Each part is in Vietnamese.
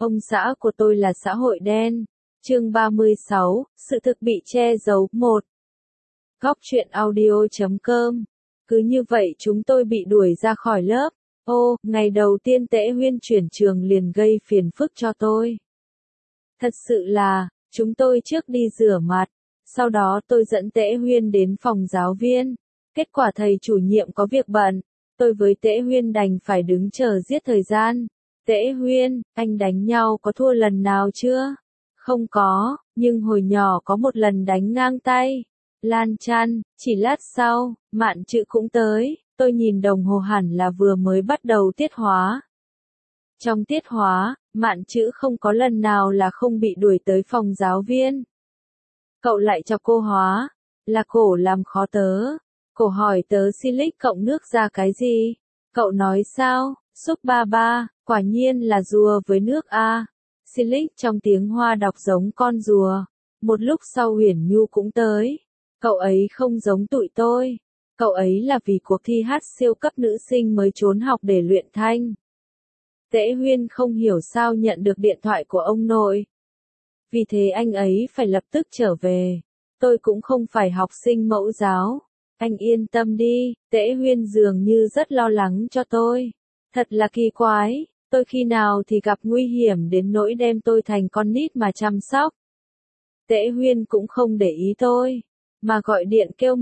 Ông xã của tôi là xã hội đen. Chương 36, sự thực bị che giấu. 1. Góc truyện audio.com. Cứ như vậy chúng tôi bị đuổi ra khỏi lớp. Ô, ngày đầu tiên Tễ Huyên chuyển trường liền gây phiền phức cho tôi. Thật sự là, chúng tôi trước đi rửa mặt, sau đó tôi dẫn Tễ Huyên đến phòng giáo viên. Kết quả thầy chủ nhiệm có việc bận, tôi với Tễ Huyên đành phải đứng chờ giết thời gian. Tễ Huyên, anh đánh nhau có thua lần nào chưa? Không có, nhưng hồi nhỏ có một lần đánh ngang tay. Lan Chan, chỉ lát sau, Mạn Chữ cũng tới, tôi nhìn đồng hồ hẳn là vừa mới bắt đầu tiết hóa. Trong tiết hóa, Mạn Chữ không có lần nào là không bị đuổi tới phòng giáo viên. Cậu lại cho cô hóa, là cổ làm khó tớ. Cổ hỏi tớ silic cộng nước ra cái gì? Cậu nói sao? Xúc ba ba, quả nhiên là rùa với nước a. Silic trong tiếng Hoa đọc giống con rùa. Một lúc sau Huyền Nhu cũng tới. Cậu ấy không giống tụi tôi. Cậu ấy là vì cuộc thi hát siêu cấp nữ sinh mới trốn học để luyện thanh. Tễ Huyên không hiểu sao nhận được điện thoại của ông nội. Vì thế anh ấy phải lập tức trở về. Tôi cũng không phải học sinh mẫu giáo. Anh yên tâm đi, Tễ Huyên dường như rất lo lắng cho tôi. Thật là kỳ quái, tôi khi nào thì gặp nguy hiểm đến nỗi đem tôi thành con nít mà chăm sóc. Tễ Huyên cũng không để ý tôi, mà gọi điện kêu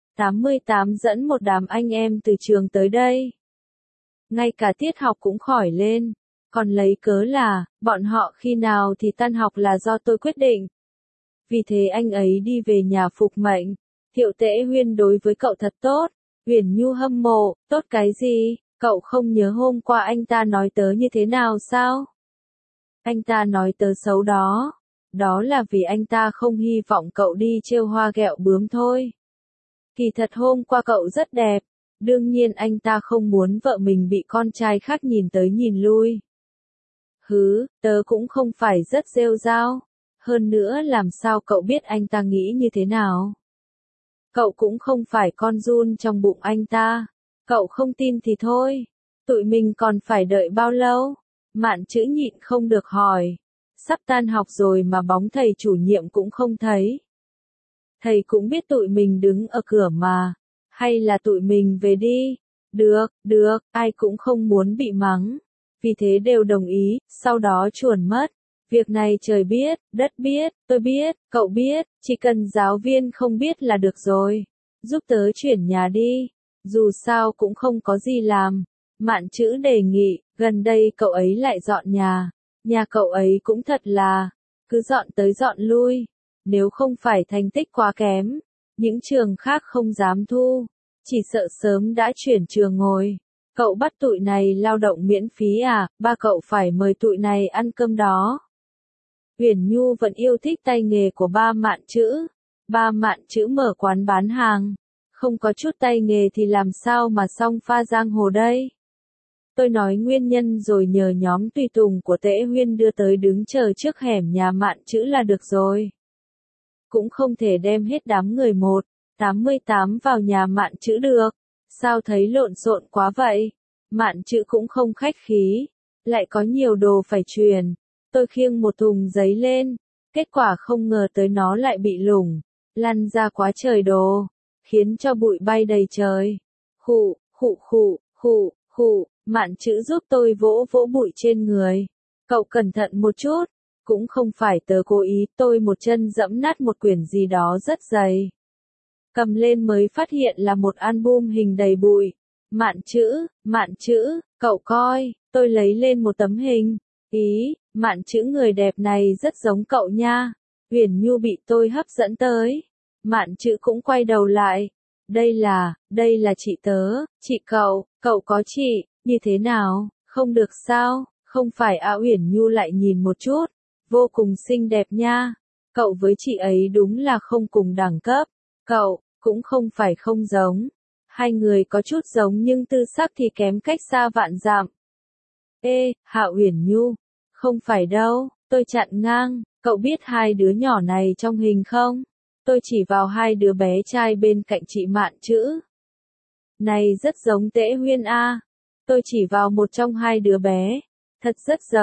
188 dẫn một đám anh em từ trường tới đây. Ngay cả tiết học cũng khỏi lên, còn lấy cớ là, bọn họ khi nào thì tan học là do tôi quyết định. Vì thế anh ấy đi về nhà phục mệnh. Thiệu Tễ Huyên đối với cậu thật tốt. Huyền Nhu hâm mộ, tốt cái gì? Cậu không nhớ hôm qua anh ta nói tớ như thế nào sao? Anh ta nói tớ xấu đó. Đó là vì anh ta không hy vọng cậu đi trêu hoa ghẹo bướm thôi. Kỳ thật hôm qua cậu rất đẹp. Đương nhiên anh ta không muốn vợ mình bị con trai khác nhìn tới nhìn lui. Tớ cũng không phải rất rêu rao. Hơn nữa làm sao cậu biết anh ta nghĩ như thế nào? Cậu cũng không phải con giun trong bụng anh ta. Cậu không tin thì thôi. Tụi mình còn phải đợi bao lâu? Mạn Chữ nhịn không được hỏi. Sắp tan học rồi mà bóng thầy chủ nhiệm cũng không thấy. Thầy cũng biết tụi mình đứng ở cửa mà. Hay là tụi mình về đi? Được, ai cũng không muốn bị mắng. Vì thế đều đồng ý, sau đó chuồn mất. Việc này trời biết, đất biết, tôi biết, cậu biết, chỉ cần giáo viên không biết là được rồi. Giúp tớ chuyển nhà đi, dù sao cũng không có gì làm. Mạn Chữ đề nghị, gần đây cậu ấy lại dọn nhà cậu ấy cũng thật là, cứ dọn tới dọn lui. Nếu không phải thành tích quá kém, những trường khác không dám thu, chỉ sợ sớm đã chuyển trường ngồi. Cậu bắt tụi này lao động miễn phí à, ba cậu phải mời tụi này ăn cơm đó. Huyền Nhu vẫn yêu thích tay nghề của ba Mạn Chữ. Ba Mạn Chữ mở quán bán hàng. Không có chút tay nghề thì làm sao mà xong pha giang hồ đây? Tôi nói nguyên nhân rồi nhờ nhóm tùy tùng của Tễ Huyên đưa tới đứng chờ trước hẻm nhà Mạn Chữ là được rồi. Cũng không thể đem hết đám người 188 vào nhà Mạn Chữ được. Sao thấy lộn xộn quá vậy? Mạn Chữ cũng không khách khí. Lại có nhiều đồ phải truyền. Tôi khiêng một thùng giấy lên, kết quả không ngờ tới nó lại bị lủng, lăn ra quá trời đồ, khiến cho bụi bay đầy trời. Khụ, Mạn Chữ giúp tôi vỗ vỗ bụi trên người. Cậu cẩn thận một chút, cũng không phải tớ cố ý, tôi một chân dẫm nát một quyển gì đó rất dày. Cầm lên mới phát hiện là một album hình đầy bụi. Mạn Chữ, cậu coi, tôi lấy lên một tấm hình. Mạn Chữ người đẹp này rất giống cậu nha. Huyền Nhu bị tôi hấp dẫn tới. Mạn Chữ cũng quay đầu lại. Đây là chị tớ, chị cậu có chị, như thế nào, không được sao, không phải à? Huyền Nhu lại nhìn một chút, vô cùng xinh đẹp nha. Cậu với chị ấy đúng là không cùng đẳng cấp. Cậu, cũng không phải không giống. Hai người có chút giống nhưng tư sắc thì kém cách xa vạn dặm. Hạ Huyền Nhu. Không phải đâu, tôi chặn ngang, cậu biết hai đứa nhỏ này trong hình không? Tôi chỉ vào hai đứa bé trai bên cạnh chị Mạn Chữ. Này rất giống Tễ Huyên a. Tôi chỉ vào một trong hai đứa bé. Thật rất giống,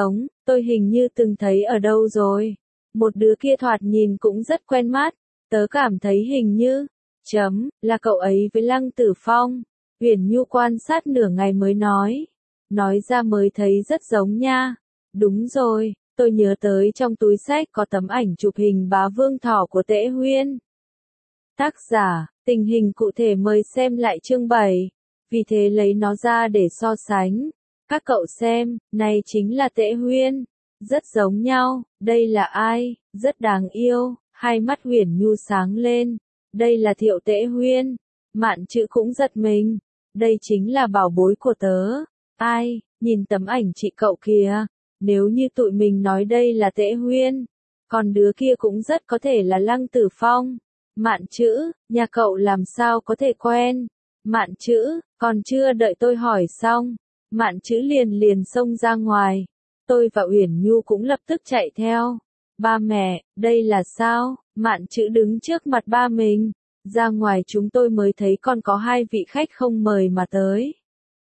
tôi hình như từng thấy ở đâu rồi. Một đứa kia thoạt nhìn cũng rất quen mắt, tớ cảm thấy hình như, là cậu ấy với Lăng Tử Phong. Uyển Nhu quan sát nửa ngày mới nói ra mới thấy rất giống nha. Đúng rồi, tôi nhớ tới trong túi xách có tấm ảnh chụp hình bá vương thỏ của Tễ Huyên. Tác giả, tình hình cụ thể mời xem lại chương 7, vì thế lấy nó ra để so sánh. Các cậu xem, này chính là Tễ Huyên, rất giống nhau, đây là ai, rất đáng yêu, hai mắt Uyển Nhu sáng lên, đây là Thiệu Tễ Huyên. Mạn Chữ cũng giật mình, đây chính là bảo bối của tớ. Ai, nhìn tấm ảnh chị cậu kìa, nếu như tụi mình nói đây là Tễ Huyên, còn đứa kia cũng rất có thể là Lăng Tử Phong. Mạn Chữ, nhà cậu làm sao có thể quen? Mạn Chữ, còn chưa đợi tôi hỏi xong, Mạn Chữ liền xông ra ngoài. Tôi và Uyển Nhu cũng lập tức chạy theo. Ba mẹ, đây là sao? Mạn Chữ đứng trước mặt ba mình. Ra ngoài chúng tôi mới thấy còn có hai vị khách không mời mà tới.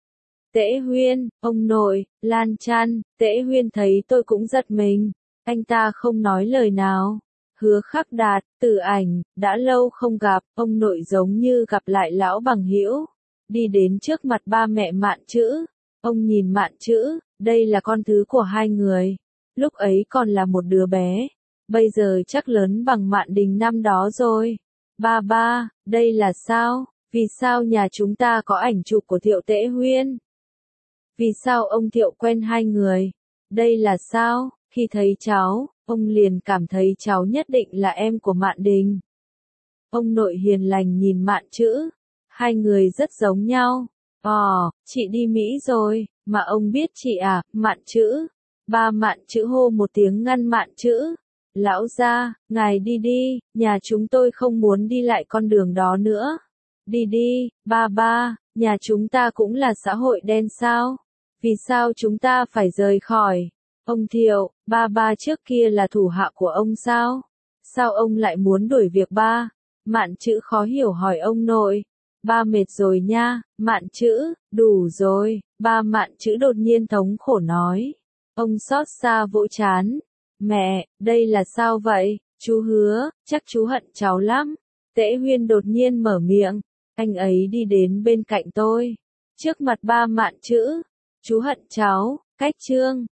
Tễ Huyên, ông nội, Lan Trăn. Tễ Huyên thấy tôi cũng giật mình. Anh ta không nói lời nào. Hứa Khắc Đạt, Tử Ảnh, đã lâu không gặp, ông nội giống như gặp lại lão bằng hữu. Đi đến trước mặt ba mẹ Mạn Chữ. Ông nhìn Mạn Chữ, đây là con thứ của hai người. Lúc ấy còn là một đứa bé. Bây giờ chắc lớn bằng Mạn Đình năm đó rồi. Ba, đây là sao? Vì sao nhà chúng ta có ảnh chụp của Thiệu Tễ Huyên? Vì sao ông Thiệu quen hai người? Đây là sao? Khi thấy cháu, ông liền cảm thấy cháu nhất định là em của Mạn Đình. Ông nội hiền lành nhìn Mạn Chữ. Hai người rất giống nhau. Chị đi Mỹ rồi, mà ông biết chị à, Mạn Chữ. Ba Mạn Chữ hô một tiếng ngăn Mạn Chữ. Lão gia, ngài đi đi, nhà chúng tôi không muốn đi lại con đường đó nữa. Đi đi, ba, nhà chúng ta cũng là xã hội đen sao? Vì sao chúng ta phải rời khỏi? Ông Thiệu, ba trước kia là thủ hạ của ông sao? Sao ông lại muốn đuổi việc ba? Mạn Chữ khó hiểu hỏi ông nội. Ba mệt rồi nha, Mạn Chữ, đủ rồi, ba. Mạn Chữ đột nhiên thống khổ nói. Ông xót xa vỗ trán. Mẹ, đây là sao vậy? Chú hứa, chắc chú hận cháu lắm. Tễ Huyên đột nhiên mở miệng. Anh ấy đi đến bên cạnh tôi. Trước mặt ba Mạn Chữ. Chú hận cháu, cách chương.